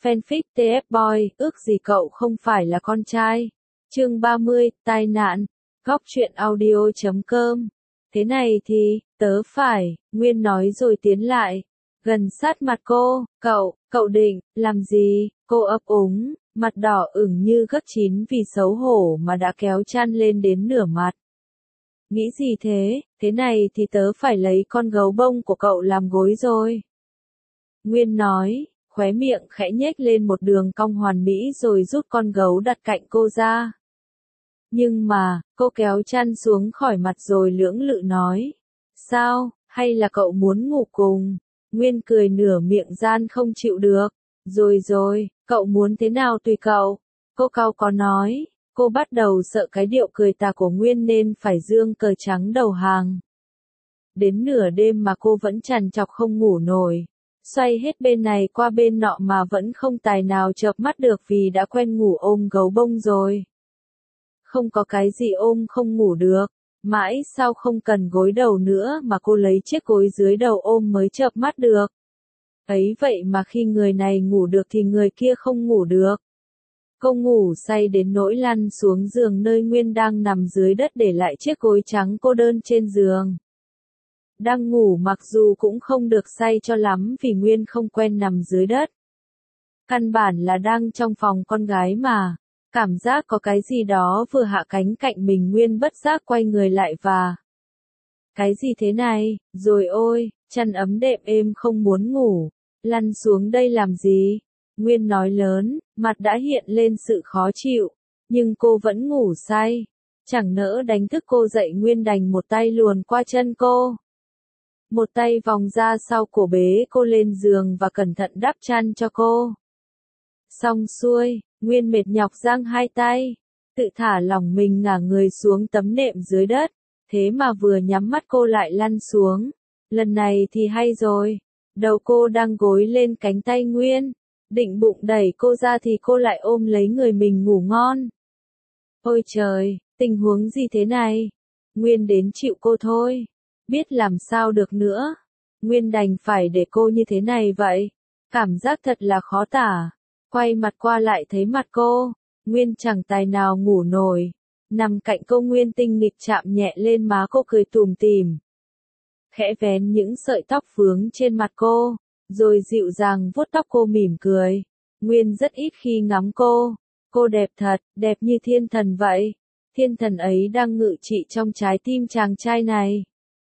Fanfic TF Boy, ước gì cậu không phải là con trai. Chương 30, tai nạn. Góc truyện audio.com. Thế này thì, tớ phải, Nguyên nói rồi tiến lại. Gần sát mặt cô, cậu định, làm gì? Cô ấp úng, mặt đỏ ửng như gấc chín vì xấu hổ mà đã kéo chăn lên đến nửa mặt. Nghĩ gì thế, thế này thì tớ phải lấy con gấu bông của cậu làm gối rồi. Nguyên nói, khóe miệng khẽ nhếch lên một đường cong hoàn mỹ rồi rút con gấu đặt cạnh cô ra. Nhưng mà, cô kéo chăn xuống khỏi mặt rồi lưỡng lự nói. Sao, hay là cậu muốn ngủ cùng? Nguyên cười nửa miệng gian không chịu được. Rồi, cậu muốn thế nào tùy cậu. Cô cau có nói, cô bắt đầu sợ cái điệu cười tà của Nguyên nên phải giương cờ trắng đầu hàng. Đến nửa đêm mà cô vẫn trằn trọc không ngủ nổi. Xoay hết bên này qua bên nọ mà vẫn không tài nào chợp mắt được vì đã quen ngủ ôm gấu bông rồi. Không có cái gì ôm không ngủ được, mãi sao không cần gối đầu nữa mà cô lấy chiếc gối dưới đầu ôm mới chợp mắt được. Ấy vậy mà khi người này ngủ được thì người kia không ngủ được. Cô ngủ say đến nỗi lăn xuống giường nơi Nguyên đang nằm dưới đất để lại chiếc gối trắng cô đơn trên giường. Đang ngủ mặc dù cũng không được say cho lắm vì Nguyên không quen nằm dưới đất. Căn bản là đang trong phòng con gái mà. Cảm giác có cái gì đó vừa hạ cánh cạnh mình Nguyên bất giác quay người lại và... Cái gì thế này, rồi ôi, chăn ấm đệm êm không muốn ngủ, lăn xuống đây làm gì? Nguyên nói lớn, mặt đã hiện lên sự khó chịu, nhưng cô vẫn ngủ say. Chẳng nỡ đánh thức cô dậy Nguyên đành một tay luồn qua chân cô. Một tay vòng ra sau cổ bế cô lên giường và cẩn thận đắp chăn cho cô. Xong xuôi, Nguyên mệt nhọc giang hai tay, tự thả lỏng mình ngả người xuống tấm nệm dưới đất, thế mà vừa nhắm mắt cô lại lăn xuống. Lần này thì hay rồi, đầu cô đang gối lên cánh tay Nguyên, định bụng đẩy cô ra thì cô lại ôm lấy người mình ngủ ngon. Ôi trời, tình huống gì thế này? Nguyên đến chịu cô thôi, biết làm sao được nữa. Nguyên đành phải để cô như thế này vậy, cảm giác thật là khó tả. Quay mặt qua lại thấy mặt cô, Nguyên chẳng tài nào ngủ nổi. Nằm cạnh cô Nguyên tinh nghịch chạm nhẹ lên má cô cười tủm tỉm. Khẽ vén những sợi tóc vướng trên mặt cô, rồi dịu dàng vuốt tóc cô mỉm cười. Nguyên rất ít khi ngắm cô đẹp thật, đẹp như thiên thần vậy. Thiên thần ấy đang ngự trị trong trái tim chàng trai này.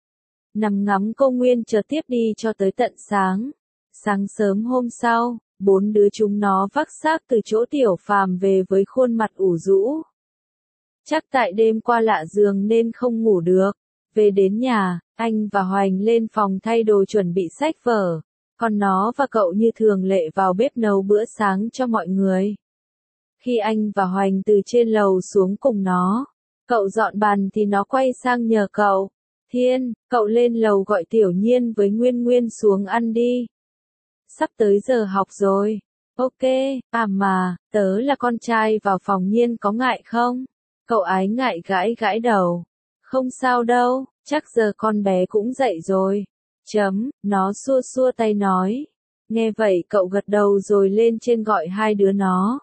Nằm ngắm cô Nguyên chờ tiếp đi cho tới tận sáng. Sáng sớm hôm sau, 4 đứa chúng nó vác xác từ chỗ Tiểu Phàm về với khuôn mặt ủ rũ. Chắc tại đêm qua lạ giường nên không ngủ được. Về đến nhà, anh và Hoành lên phòng thay đồ chuẩn bị sách vở. Còn nó và cậu như thường lệ vào bếp nấu bữa sáng cho mọi người. Khi anh và Hoành từ trên lầu xuống cùng nó, cậu dọn bàn thì nó quay sang nhờ cậu. Thiên, cậu lên lầu gọi Tiểu Nhiên với Nguyên xuống ăn đi. Sắp tới giờ học rồi. Ok, mà, tớ là con trai vào phòng Nhiên có ngại không? Cậu ái ngại gãi đầu. Không sao đâu, chắc giờ con bé cũng dậy rồi. Nó xua tay nói. Nghe vậy cậu gật đầu rồi lên trên gọi hai đứa nó.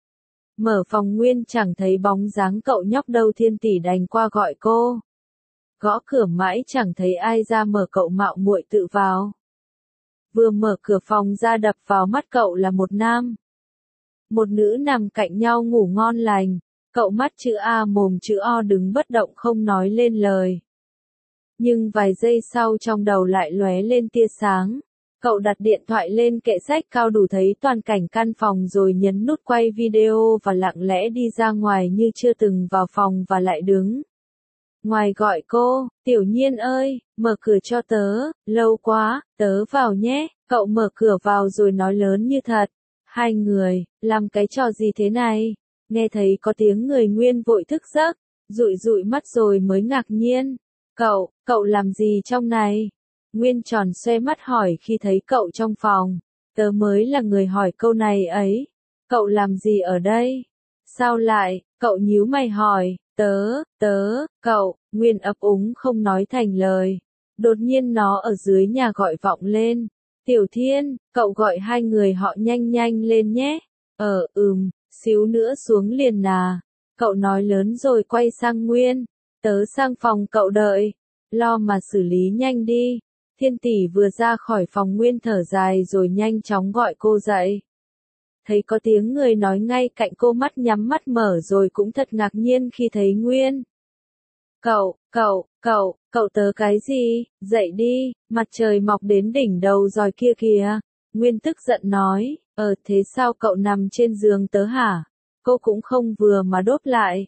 Mở phòng Nguyên chẳng thấy bóng dáng cậu nhóc đâu Thiên tỷ đành qua gọi cô. Gõ cửa mãi chẳng thấy ai ra mở cậu mạo muội tự vào. Vừa mở cửa phòng ra đập vào mắt cậu là một nam. Một nữ nằm cạnh nhau ngủ ngon lành, cậu mắt chữ A mồm chữ O đứng bất động không nói lên lời. Nhưng vài giây sau trong đầu lại lóe lên tia sáng, cậu đặt điện thoại lên kệ sách cao đủ thấy toàn cảnh căn phòng rồi nhấn nút quay video và lặng lẽ đi ra ngoài như chưa từng vào phòng và lại đứng. Ngoài gọi cô, Tiểu Nhiên ơi, mở cửa cho tớ, lâu quá, tớ vào nhé, cậu mở cửa vào rồi nói lớn như thật. Hai người, làm cái trò gì thế này? Nghe thấy có tiếng người Nguyên vội thức giấc, dụi mắt rồi mới ngạc nhiên. Cậu làm gì trong này? Nguyên tròn xoe mắt hỏi khi thấy cậu trong phòng. Tớ mới là người hỏi câu này ấy. Cậu làm gì ở đây? Sao lại? Cậu nhíu mày hỏi. Cậu, Nguyên ấp úng không nói thành lời. Đột nhiên nó ở dưới nhà gọi vọng lên. Tiểu Thiên, cậu gọi hai người họ nhanh nhanh lên nhé. Xíu nữa xuống liền à. Cậu nói lớn rồi quay sang Nguyên. Tớ sang phòng cậu đợi. Lo mà xử lý nhanh đi. Thiên tỷ vừa ra khỏi phòng Nguyên thở dài rồi nhanh chóng gọi cô dậy. Thấy có tiếng người nói ngay cạnh cô, mắt nhắm mắt mở rồi cũng thật ngạc nhiên khi thấy Nguyên. Cậu tớ cái gì, dậy đi, mặt trời mọc đến đỉnh đầu rồi kia kìa. Nguyên tức giận nói, thế sao cậu nằm trên giường tớ hả? Cô cũng không vừa mà đốt lại.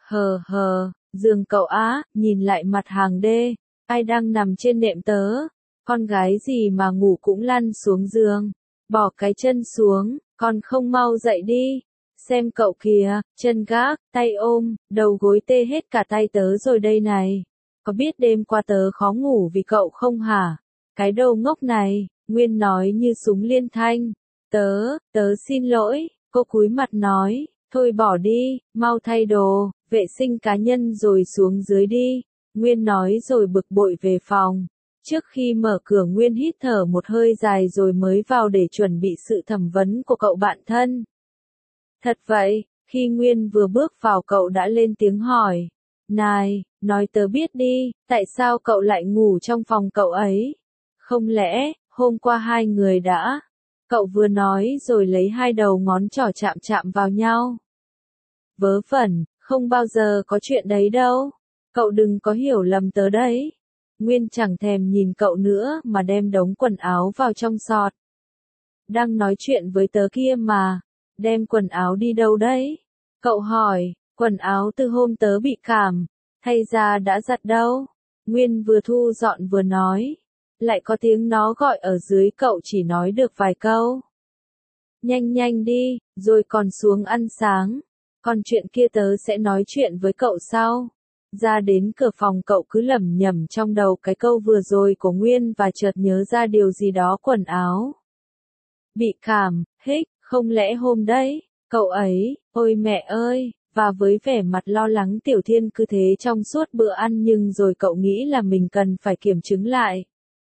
Giường cậu á, nhìn lại mặt hàng đê, ai đang nằm trên nệm tớ? Con gái gì mà ngủ cũng lăn xuống giường, bỏ cái chân xuống, còn không mau dậy đi. Xem cậu kìa, chân gác, tay ôm, đầu gối tê hết cả tay tớ rồi đây này. Có biết đêm qua tớ khó ngủ vì cậu không hả? Cái đầu ngốc này, Nguyên nói như súng liên thanh. Tớ xin lỗi, cô cúi mặt nói, thôi bỏ đi, mau thay đồ, vệ sinh cá nhân rồi xuống dưới đi. Nguyên nói rồi bực bội về phòng. Trước khi mở cửa Nguyên hít thở một hơi dài rồi mới vào để chuẩn bị sự thẩm vấn của cậu bạn thân. Thật vậy, khi Nguyên vừa bước vào cậu đã lên tiếng hỏi. Này, nói tớ biết đi, tại sao cậu lại ngủ trong phòng cậu ấy? Không lẽ, hôm qua hai người đã... Cậu vừa nói rồi lấy hai đầu ngón trỏ chạm chạm vào nhau. Vớ vẩn, không bao giờ có chuyện đấy đâu. Cậu đừng có hiểu lầm tớ đấy. Nguyên chẳng thèm nhìn cậu nữa mà đem đống quần áo vào trong xọt. Đang nói chuyện với tớ kia mà. Đem quần áo đi đâu đấy? Cậu hỏi, quần áo từ hôm tớ bị cảm, thay ra đã giặt đâu? Nguyên vừa thu dọn vừa nói. Lại có tiếng nó gọi ở dưới, cậu chỉ nói được vài câu. Nhanh nhanh đi, rồi còn xuống ăn sáng. Còn chuyện kia tớ sẽ nói chuyện với cậu sau. Ra đến cửa phòng cậu cứ lẩm nhẩm trong đầu cái câu vừa rồi của Nguyên và chợt nhớ ra điều gì đó. Quần áo bị cảm, không lẽ hôm đấy, cậu ấy, ôi mẹ ơi, và với vẻ mặt lo lắng Tiểu Thiên cứ thế trong suốt bữa ăn, nhưng rồi cậu nghĩ là mình cần phải kiểm chứng lại.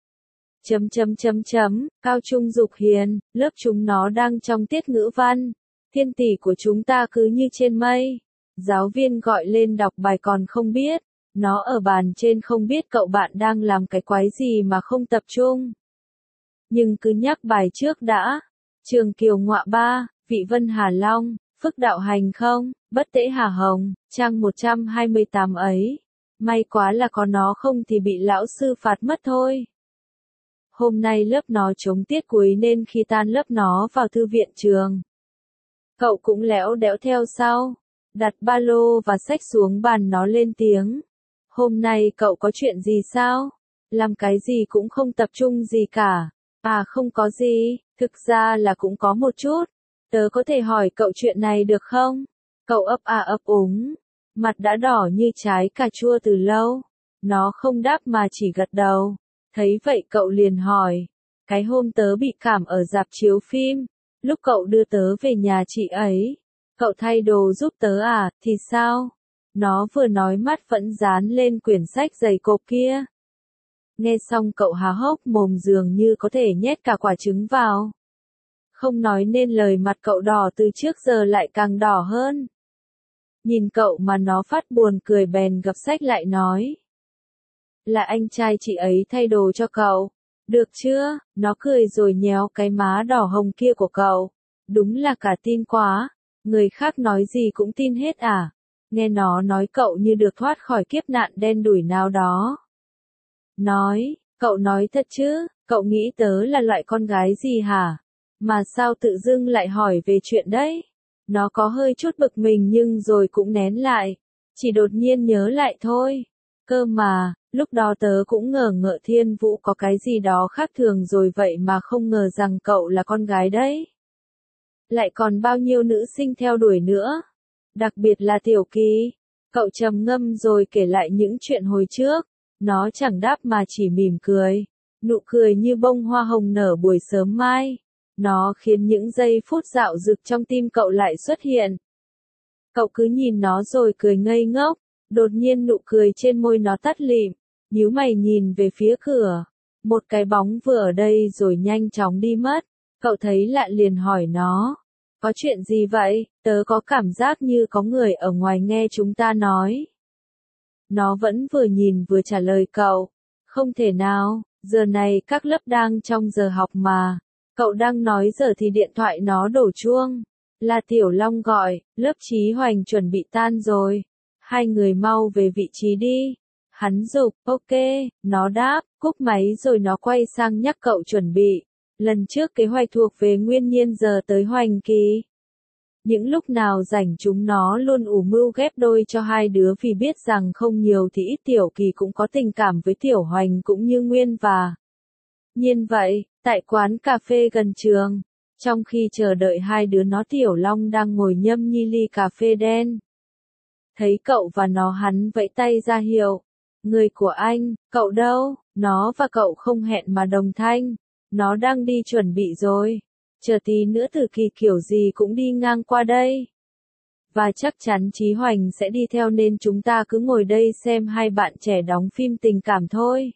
Cao trung Dục Hiền, lớp chúng nó đang trong tiết ngữ văn. Thiên tỷ của chúng ta cứ như trên mây. Giáo viên gọi lên đọc bài còn không biết. Nó ở bàn trên không biết cậu bạn đang làm cái quái gì mà không tập trung. Nhưng cứ nhắc bài trước đã. Trường Kiều Ngọa 3, Vị Vân Hà Long, Phức Đạo Hành không, Bất Tễ Hà Hồng, trang 128 ấy. May quá là có nó, không thì bị lão sư phạt mất thôi. Hôm nay lớp nó trống tiết cuối nên khi tan lớp nó vào thư viện trường. Cậu cũng léo đẽo theo sau, đặt ba lô và xách xuống bàn. Nó lên tiếng. Hôm nay cậu có chuyện gì sao? Làm cái gì cũng không tập trung gì cả. À không có gì, thực ra là cũng có một chút. Tớ có thể hỏi cậu chuyện này được không? Cậu ấp ấp úng. Mặt đã đỏ như trái cà chua từ lâu. Nó không đáp mà chỉ gật đầu. Thấy vậy cậu liền hỏi. Cái hôm tớ bị cảm ở rạp chiếu phim, lúc cậu đưa tớ về nhà chị ấy, cậu thay đồ giúp tớ à, thì sao? Nó vừa nói mắt vẫn dán lên quyển sách dày cộp kia. Nghe xong cậu há hốc mồm dường như có thể nhét cả quả trứng vào. Không nói nên lời, mặt cậu đỏ từ trước giờ lại càng đỏ hơn. Nhìn cậu mà nó phát buồn cười bèn gập sách lại nói. Là anh trai chị ấy thay đồ cho cậu. Được chưa? Nó cười rồi nhéo cái má đỏ hồng kia của cậu. Đúng là cả tin quá. Người khác nói gì cũng tin hết à? Nghe nó nói cậu như được thoát khỏi kiếp nạn đen đủi nào đó. Cậu nói thật chứ? Cậu nghĩ tớ là loại con gái gì hả? Mà sao tự dưng lại hỏi về chuyện đấy? Nó có hơi chút bực mình nhưng rồi cũng nén lại. Chỉ đột nhiên nhớ lại thôi. Cơ mà, lúc đó tớ cũng ngờ ngợ Thiên Vũ có cái gì đó khác thường rồi, vậy mà không ngờ rằng cậu là con gái đấy. Lại còn bao nhiêu nữ sinh theo đuổi nữa. Đặc biệt là Tiểu Kỳ. Cậu trầm ngâm rồi kể lại những chuyện hồi trước. Nó chẳng đáp mà chỉ mỉm cười. Nụ cười như bông hoa hồng nở buổi sớm mai. Nó khiến những giây phút dạo dực trong tim cậu lại xuất hiện. Cậu cứ nhìn nó rồi cười ngây ngốc. Đột nhiên nụ cười trên môi nó tắt lịm. Nhíu mày nhìn về phía cửa. Một cái bóng vừa ở đây rồi nhanh chóng đi mất. Cậu thấy lạ liền hỏi nó. Có chuyện gì vậy? Tớ có cảm giác như có người ở ngoài nghe chúng ta nói. Nó vẫn vừa nhìn vừa trả lời cậu. Không thể nào, giờ này các lớp đang trong giờ học mà. Cậu đang nói giờ thì điện thoại nó đổ chuông. Là Tiểu Long gọi, lớp Chí Hoành chuẩn bị tan rồi. Hai người mau về vị trí đi. Hắn giục, ok, nó đáp, cúp máy rồi nó quay sang nhắc cậu chuẩn bị. Lần trước kế hoạch thuộc về Nguyên Nhiên giờ tới Hoành Kỳ. Những lúc nào rảnh chúng nó luôn ủ mưu ghép đôi cho hai đứa vì biết rằng không nhiều thì ít Tiểu Kỳ cũng có tình cảm với Tiểu Hoành cũng như Nguyên và Nhiên vậy, tại quán cà phê gần trường. Trong khi chờ đợi hai đứa nó Tiểu Long đang ngồi nhâm nhi ly cà phê đen. Thấy cậu và nó hắn vẫy tay ra hiệu. Người của anh, cậu đâu? Nó và cậu không hẹn mà đồng thanh. Nó đang đi chuẩn bị rồi. Chờ tí nữa Từ Kỳ kiểu gì cũng đi ngang qua đây. Và chắc chắn Chí Hoành sẽ đi theo nên chúng ta cứ ngồi đây xem hai bạn trẻ đóng phim tình cảm thôi.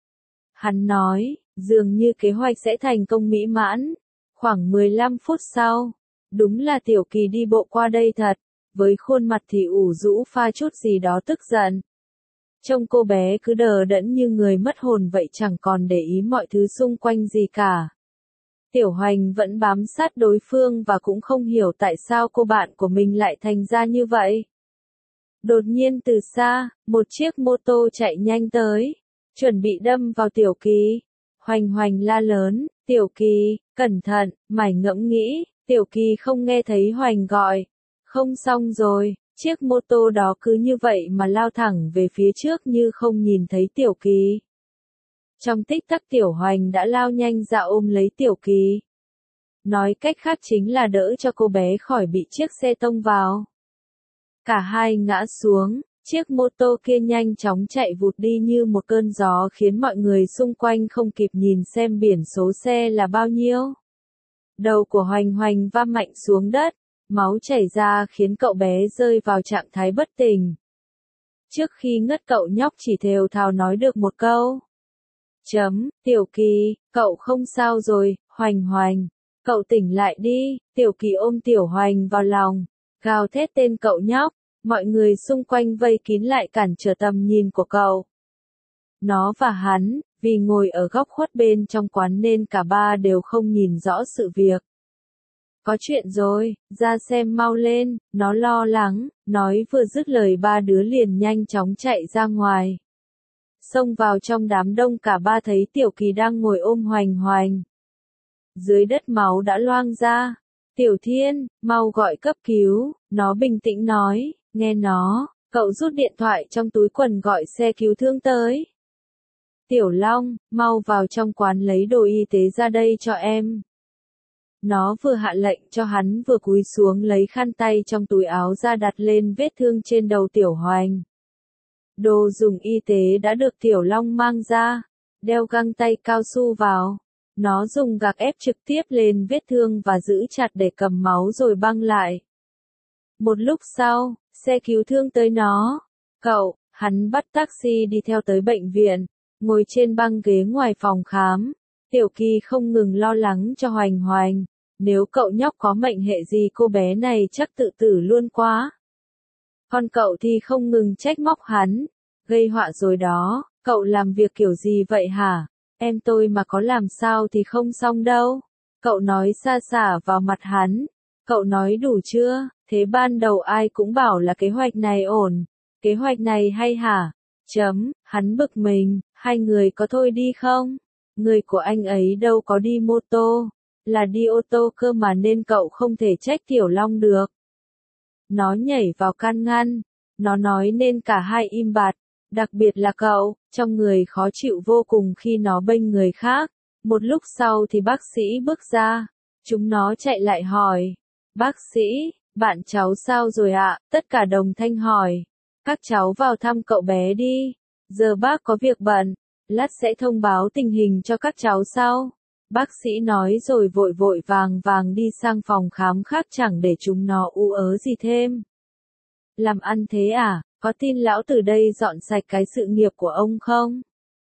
Hắn nói, dường như kế hoạch sẽ thành công mỹ mãn. Khoảng 15 phút sau, đúng là Tiểu Kỳ đi bộ qua đây thật, với khuôn mặt thì ủ rũ pha chút gì đó tức giận. Trông cô bé cứ đờ đẫn như người mất hồn vậy chẳng còn để ý mọi thứ xung quanh gì cả. Tiểu Hoành vẫn bám sát đối phương và cũng không hiểu tại sao cô bạn của mình lại thành ra như vậy. Đột nhiên từ xa, một chiếc mô tô chạy nhanh tới, chuẩn bị đâm vào Tiểu Kỳ. Hoành Hoành la lớn, Tiểu Kỳ, cẩn thận, mải ngẫm nghĩ, Tiểu Kỳ không nghe thấy Hoành gọi. Không xong rồi, chiếc mô tô đó cứ như vậy mà lao thẳng về phía trước như không nhìn thấy Tiểu Kỳ. Trong tích tắc Tiểu Hoành đã lao nhanh ra ôm lấy Tiểu Kỳ. Nói cách khác chính là đỡ cho cô bé khỏi bị chiếc xe tông vào. Cả hai ngã xuống, chiếc mô tô kia nhanh chóng chạy vụt đi như một cơn gió khiến mọi người xung quanh không kịp nhìn xem biển số xe là bao nhiêu. Đầu của Hoành Hoành va mạnh xuống đất, máu chảy ra khiến cậu bé rơi vào trạng thái bất tỉnh. Trước khi ngất cậu nhóc chỉ thều thào nói được một câu. Tiểu Kỳ, cậu không sao rồi, Hoành Hoành. Cậu tỉnh lại đi, Tiểu Kỳ ôm Tiểu Hoành vào lòng, gào thét tên cậu nhóc. Mọi người xung quanh vây kín lại cản trở tầm nhìn của cậu. Nó và hắn, vì ngồi ở góc khuất bên trong quán nên cả ba đều không nhìn rõ sự việc. Có chuyện rồi, ra xem mau lên, nó lo lắng, nói vừa dứt lời ba đứa liền nhanh chóng chạy ra ngoài. Xông vào trong đám đông cả ba thấy Tiểu Kỳ đang ngồi ôm Hoành Hoành. Dưới đất máu đã loang ra. Tiểu Thiên, mau gọi cấp cứu, nó bình tĩnh nói, nghe nó, cậu rút điện thoại trong túi quần gọi xe cứu thương tới. Tiểu Long, mau vào trong quán lấy đồ y tế ra đây cho em. Nó vừa hạ lệnh cho hắn vừa cúi xuống lấy khăn tay trong túi áo ra đặt lên vết thương trên đầu Tiểu Hoành. Đồ dùng y tế đã được Tiểu Long mang ra, đeo găng tay cao su vào. Nó dùng gạc ép trực tiếp lên vết thương và giữ chặt để cầm máu rồi băng lại. Một lúc sau, xe cứu thương tới nó. Hắn bắt taxi đi theo tới bệnh viện, ngồi trên băng ghế ngoài phòng khám. Tiểu Kỳ không ngừng lo lắng cho Hoành Hoành. Nếu cậu nhóc có mệnh hệ gì cô bé này chắc tự tử luôn quá. Còn cậu thì không ngừng trách móc hắn. Gây họa rồi đó, cậu làm việc kiểu gì vậy hả? Em tôi mà có làm sao thì không xong đâu. Cậu nói xa xả vào mặt hắn. Cậu nói đủ chưa? Thế ban đầu ai cũng bảo là kế hoạch này ổn. Kế hoạch này hay hả? Hắn bực mình, hai người có thôi đi không? Người của anh ấy đâu có đi mô tô, là đi ô tô cơ mà nên cậu không thể trách Tiểu Long được. Nó nhảy vào can ngăn. Nó nói nên cả hai im bặt. Đặc biệt là cậu, trong người khó chịu vô cùng khi nó bênh người khác. Một lúc sau thì bác sĩ bước ra. Chúng nó chạy lại hỏi. Bác sĩ, bạn cháu sao rồi ạ? Tất cả đồng thanh hỏi. Các cháu vào thăm cậu bé đi. Giờ bác có việc bận. Lát sẽ thông báo tình hình cho các cháu sau. Bác sĩ nói rồi vội vội vàng đi sang phòng khám khác chẳng để chúng nó ú ớ gì thêm. Làm ăn thế à? Có tin lão từ đây dọn sạch cái sự nghiệp của ông không?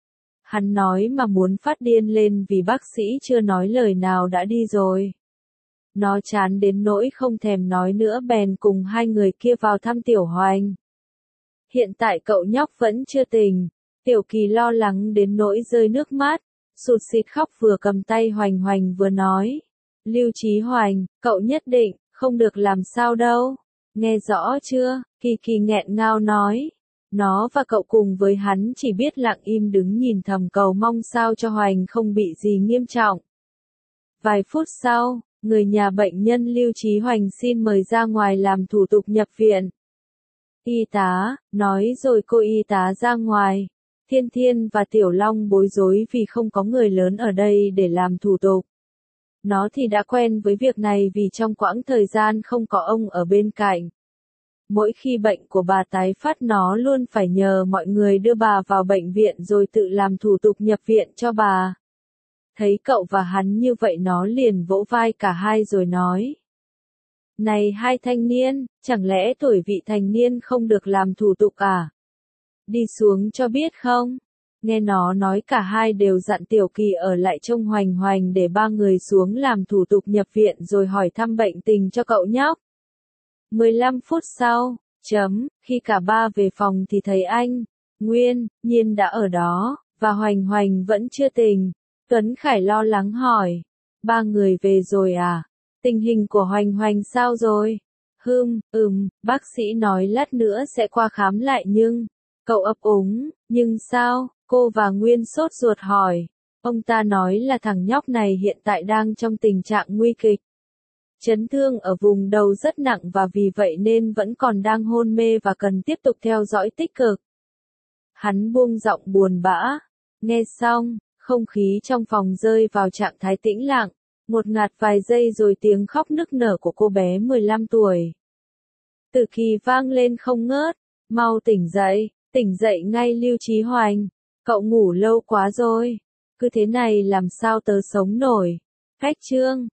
Hắn nói mà muốn phát điên lên vì bác sĩ chưa nói lời nào đã đi rồi. Nó chán đến nỗi không thèm nói nữa bèn cùng hai người kia vào thăm Tiểu Hoành. Hiện tại cậu nhóc vẫn chưa tỉnh, Tiểu Kỳ lo lắng đến nỗi rơi nước mắt, sụt sịt khóc vừa cầm tay Hoành Hoành vừa nói. Lưu Chí Hoành, cậu nhất định, không được làm sao đâu. Nghe rõ chưa? Kỳ Kỳ nghẹn ngào nói. Nó và cậu cùng với hắn chỉ biết lặng im đứng nhìn thầm cầu mong sao cho Hoành không bị gì nghiêm trọng. Vài phút sau, người nhà bệnh nhân Lưu Chí Hoành xin mời ra ngoài làm thủ tục nhập viện. Y tá, nói rồi cô y tá ra ngoài. Thiên Thiên và Tiểu Long bối rối vì không có người lớn ở đây để làm thủ tục. Nó thì đã quen với việc này vì trong quãng thời gian không có ông ở bên cạnh. Mỗi khi bệnh của bà tái phát nó luôn phải nhờ mọi người đưa bà vào bệnh viện rồi tự làm thủ tục nhập viện cho bà. Thấy cậu và hắn như vậy nó liền vỗ vai cả hai rồi nói. Này hai thanh niên, chẳng lẽ tuổi vị thành niên không được làm thủ tục à? Đi xuống cho biết không? Nghe nó nói cả hai đều dặn Tiểu Kỳ ở lại trông Hoành Hoành để ba người xuống làm thủ tục nhập viện rồi hỏi thăm bệnh tình cho cậu nhóc. 15 phút sau, khi cả ba về phòng thì thấy anh, Nguyên, Nhiên đã ở đó, và Hoành Hoành vẫn chưa tỉnh. Tuấn Khải lo lắng hỏi, ba người về rồi à? Tình hình của Hoành Hoành sao rồi? Bác sĩ nói lát nữa sẽ qua khám lại nhưng, cậu ấp úng, nhưng sao? Cô và Nguyên sốt ruột hỏi. Ông ta nói là thằng nhóc này hiện tại đang trong tình trạng nguy kịch. Chấn thương ở vùng đầu rất nặng và vì vậy nên vẫn còn đang hôn mê và cần tiếp tục theo dõi tích cực. Hắn buông giọng buồn bã. Nghe xong, không khí trong phòng rơi vào trạng thái tĩnh lặng. Một ngạt vài giây rồi tiếng khóc nức nở của cô bé 15 tuổi. Từ Kỳ vang lên không ngớt. Mau tỉnh dậy ngay Lưu Chí Hoành. Cậu ngủ lâu quá rồi. Cứ thế này làm sao tớ sống nổi. Khách chương.